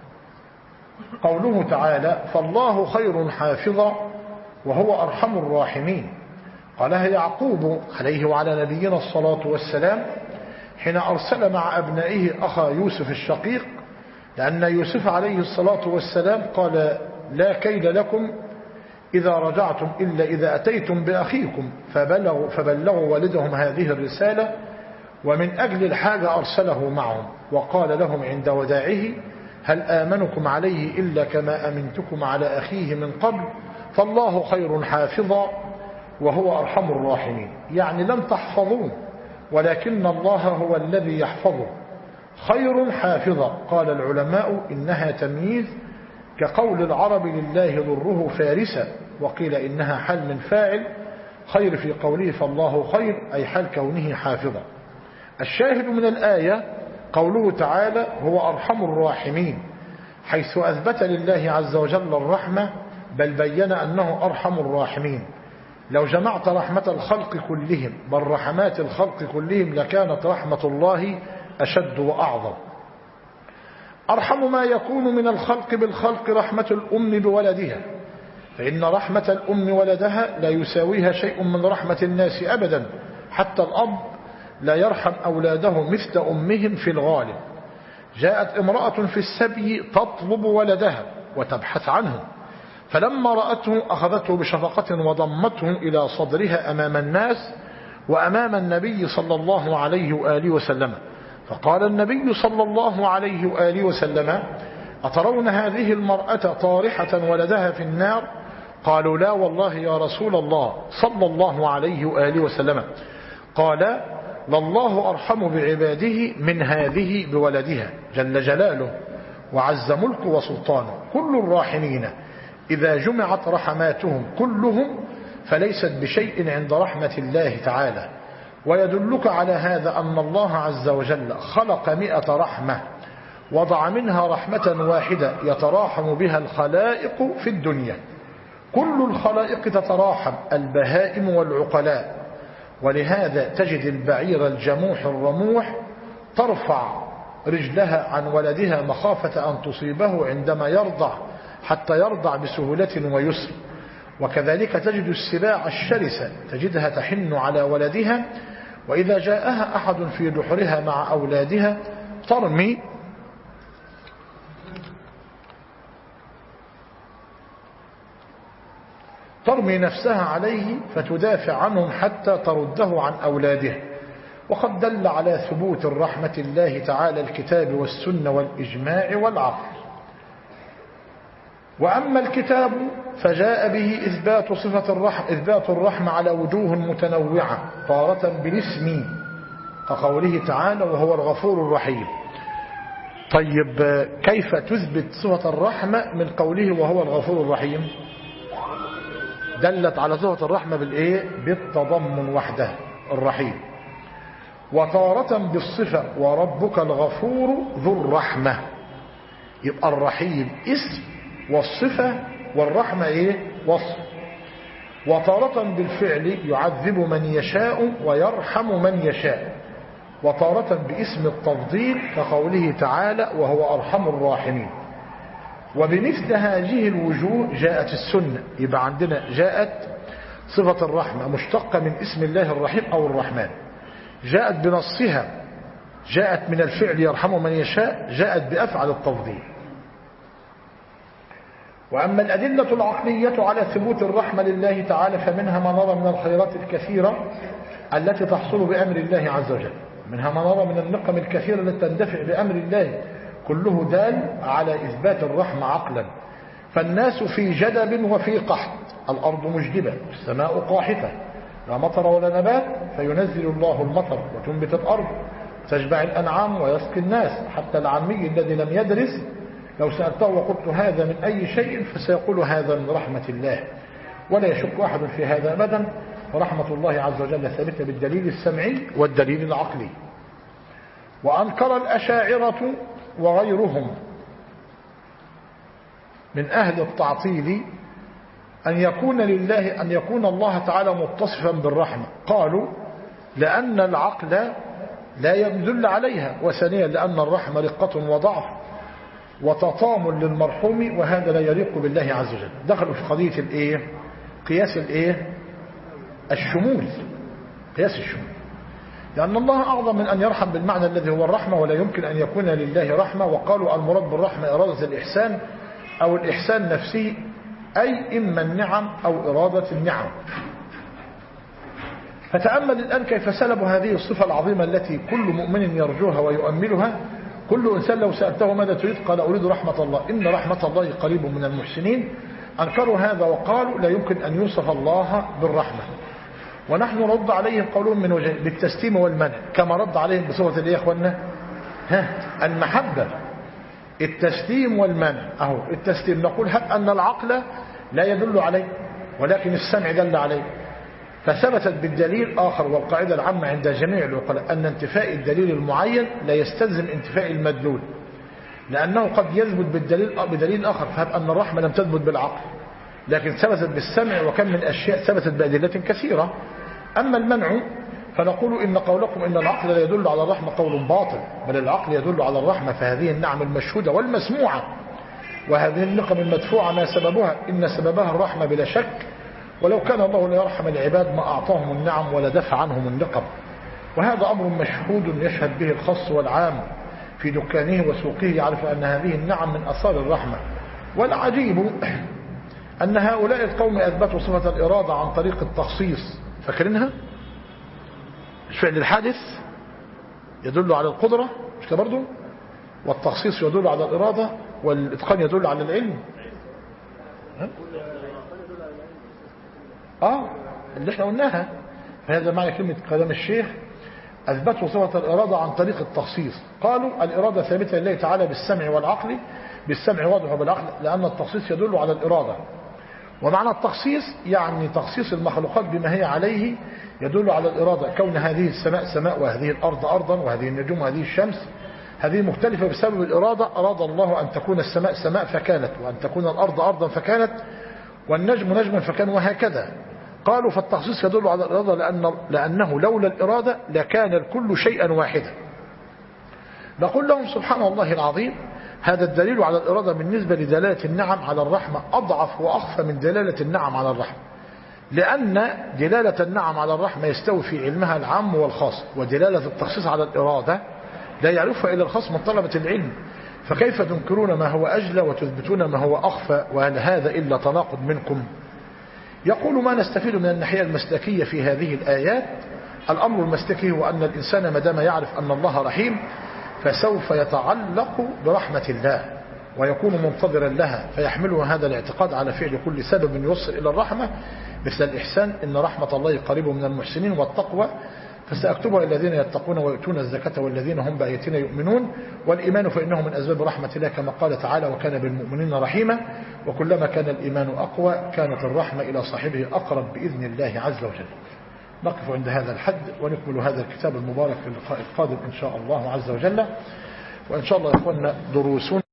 قوله تعالى فالله خير حافظا وهو أرحم الراحمين. قالها يعقوب عليه وعلى نبينا الصلاة والسلام حين أرسل مع أبنائه أخا يوسف الشقيق، لأن يوسف عليه الصلاة والسلام قال لا كيد لكم إذا رجعتم إلا إذا أتيتم بأخيكم، فبلغوا والدهم هذه الرسالة، ومن أجل الحاجة أرسله معهم، وقال لهم عند وداعه هل آمنكم عليه إلا كما أمنتكم على أخيه من قبل، فالله خير حافظا وهو أرحم الراحمين. يعني لن تحفظون، ولكن الله هو الذي يحفظه. خير حافظا، قال العلماء إنها تمييز، كقول العرب لله ضره فارسا، وقيل إنها حال من فاعل خير في قوله فالله خير، أي حال كونه حافظا. الشاهد من الآية قوله تعالى هو أرحم الراحمين، حيث أثبت لله عز وجل الرحمة، بل بين أنه أرحم الراحمين. لو جمعت رحمة الخلق كلهم بل رحمات الخلق كلهم لكانت رحمة الله أشد وأعظم. أرحم ما يكون من الخلق بالخلق رحمة الأم بولدها، فإن رحمة الأم ولدها لا يساويها شيء من رحمة الناس أبدا، حتى الأب لا يرحم أولاده مثل أمهم في الغالب. جاءت امرأة في السبي تطلب ولدها وتبحث عنه، فلما رأته أخذته بشفقة وضمته إلى صدرها أمام الناس وأمام النبي صلى الله عليه وآله وسلم. فقال النبي صلى الله عليه وآله وسلم: أترون هذه المرأة طارحة ولدها في النار؟ قالوا: لا والله يا رسول الله صلى الله عليه وآله وسلم. قال: لله أرحم بعباده من هذه بولدها جل جلاله وعز ملك وسلطانه. كل الراحمين إذا جمعت رحماتهم كلهم فليست بشيء عند رحمة الله تعالى. ويدلك على هذا أن الله عز وجل خلق 100 رحمة، وضع منها رحمة واحدة يتراحم بها الخلائق في الدنيا. كل الخلائق تتراحم، البهائم والعقلاء. ولهذا تجد البعير الجموح الرموح ترفع رجلها عن ولدها مخافة أن تصيبه عندما يرضع حتى يرضع بسهولة ويسر. وكذلك تجد السباع الشرسة تجدها تحن على ولدها، وإذا جاءها أحد في دحرها مع أولادها ترمي نفسها عليه فتدافع عنهم حتى ترده عن أولاده. وقد دل على ثبوت الرحمة الله تعالى الكتاب والسنة والإجماع والعقل. وأما الكتاب فجاء به إثبات الرحمة على وجوه متنوعة، تارة بالاسم كقوله تعالى: وهو الغفور الرحيم. طيب كيف تثبت صفة الرحمة من قوله وهو الغفور الرحيم؟ دلت على صفة الرحمة بالتضمن وحده الرحيم. وتارة بالصفة وربك الغفور ذو الرحمة. يبقى الرحيم اسم والصفة والرحمة وصف. وتارة بالفعل يعذب من يشاء ويرحم من يشاء. وتارة باسم التفضيل كقوله تعالى: وهو أرحم الراحمين. وبمثل هذه الوجوه جاءت السنة. يبقى عندنا جاءت صفة الرحمة مشتقة من اسم الله الرحيم أو الرحمن، جاءت بنصها، جاءت من الفعل يرحم من يشاء، جاءت بأفعل التفضيل. وأما الأدلة العقلية على ثبوت الرحمة لله تعالى فمنها ما نرى من الخيرات الكثيرة التي تحصل بأمر الله عز وجل، منها ما نرى من النقم الكثيرة التي تندفع بأمر الله، كله دال على إثبات الرحمة عقلا. فالناس في جدب وفي قحط، الأرض مجدبة والسماء قاحطة، لا مطر ولا نبات، فينزل الله المطر وتنبت الأرض، تشبع الأنعام ويسقي الناس. حتى العامي الذي لم يدرس لو سألته وقلت هذا من أي شيء فسيقول هذا من رحمة الله، ولا يشك أحد في هذا أبدا. ورحمة الله عز وجل ثابتة بالدليل السمعي والدليل العقلي. وأنكر الأشاعرة وغيرهم من أهل التعطيل أن يكون الله تعالى متصفا بالرحمة. قالوا لأن العقل لا يدل عليها، وثانيا لأن الرحمة رقة وضعف وتطامل للمرحوم، وهذا لا يليق بالله عز وجل. دخلوا في قضية قياس الشمول، قياس الشمول، لأن الله أعظم من أن يرحم بالمعنى الذي هو الرحمة، ولا يمكن أن يكون لله رحمة. وقالوا المراد بالرحمة إرادة الإحسان أو الإحسان نفسه، أي إما النعم أو إرادة النعم. فتأمل الآن كيف سلبوا هذه الصفة العظيمة التي كل مؤمن يرجوها ويؤملها. كل إنسان لو سألته ماذا تريد قال أريد رحمة الله، إن رحمة الله قريب من المحسنين. أنكروا هذا وقالوا لا يمكن أن يوصف الله بالرحمة. ونحن رد عليهم قولهم من وجه بالتسليم والمنع، كما رد عليهم بصفة يا إخوانا المحبة، التسليم والمنع. التسليم نقول أن العقل لا يدل عليه ولكن السمع دل عليه، فثبتت بالدليل آخر. والقاعدة العامة عند جميع العقلاء أن انتفاء الدليل المعين لا يستلزم انتفاء المدلول، لأنه قد يثبت بدليل آخر. فهب أن الرحمة لم تثبت بالعقل لكن ثبتت بالسمع، وكم من أشياء ثبتت بأدلة كثيرة. أما المنع فنقول إن قولكم إن العقل لا يدل على الرحمة قول باطل، بل العقل يدل على الرحمة، فهذه النعم المشهودة والمسموعة وهذه النقم المدفوعة ما سببها؟ إن سببها الرحمة بلا شك، ولو كان الله لا يرحم العباد ما أعطاهم النعم ولا دفع عنهم النقم. وهذا أمر مشهود يشهد به الخاص والعام في دكانه وسوقه، يعرف أن هذه النعم من أثار الرحمة. والعجيب أن هؤلاء القوم أثبتوا صفة الإرادة عن طريق التخصيص. فاكرينها؟ الفعل الحادث يدل على القدرة، مش كده برضه؟ والتخصيص يدل على الإرادة، والإتقان يدل على العلم. اللي احنا قلناها. فهذا معنى كلمة كلام الشيخ أثبتوا صفة الإرادة عن طريق التخصيص. قالوا الإرادة ثابتة لله تعالى بالسمع والعقل، بالسمع واضح وبالعقل، لأن التخصيص يدل على الإرادة. ومعنى التخصيص يعني تخصيص المخلوقات بما هي عليه يدل على الإرادة، كون هذه السماء سماء وهذه الأرض أرضا وهذه النجوم وهذه الشمس هذه مختلفة بسبب الإرادة. أراد الله أن تكون السماء سماء فكانت، وأن تكون الأرض أرضا فكانت، والنجم نجما فكان، وهكذا. قالوا فالتخصيص يدل على الإرادة لأنه لولا الإرادة لكان الكل شيئا واحدا. نقول لهم سبحان الله العظيم، هذا الدليل على الإرادة بالنسبة لدلالة النعم على الرحمة أضعف وأخفى من دلالة النعم على الرحمة، لأن دلالة النعم على الرحمة يستوي في علمها العام والخاص، ودلالة التخصيص على الإرادة لا يعرفها إلا الخاص من طلبة العلم. فكيف تنكرون ما هو أجلى وتثبتون ما هو أخفى؟ وهل هذا إلا تناقض منكم؟ يقول ما نستفيد من الناحية المسلكية في هذه الآيات. الأمر المسلكي هو أن الإنسان ما دام يعرف أن الله رحيم فسوف يتعلق برحمة الله ويكون منتظرا لها، فيحمله هذا الاعتقاد على فعل كل سبب يوصل إلى الرحمة، مثل الإحسان، إن رحمة الله قريب من المحسنين، والتقوى فسأكتبها الذين يتقون ويؤتون الزكاة والذين هم بآياتنا يؤمنون، والإيمان فإنه من أسباب رحمة الله كما قال تعالى وكان بالمؤمنين رحيما. وكلما كان الإيمان أقوى كانت الرحمة إلى صاحبه أقرب بإذن الله عز وجل. نقف عند هذا الحد ونكمل هذا الكتاب المبارك في اللقاء القادم إن شاء الله عز وجل. وإن شاء الله يا أخوانا دروسون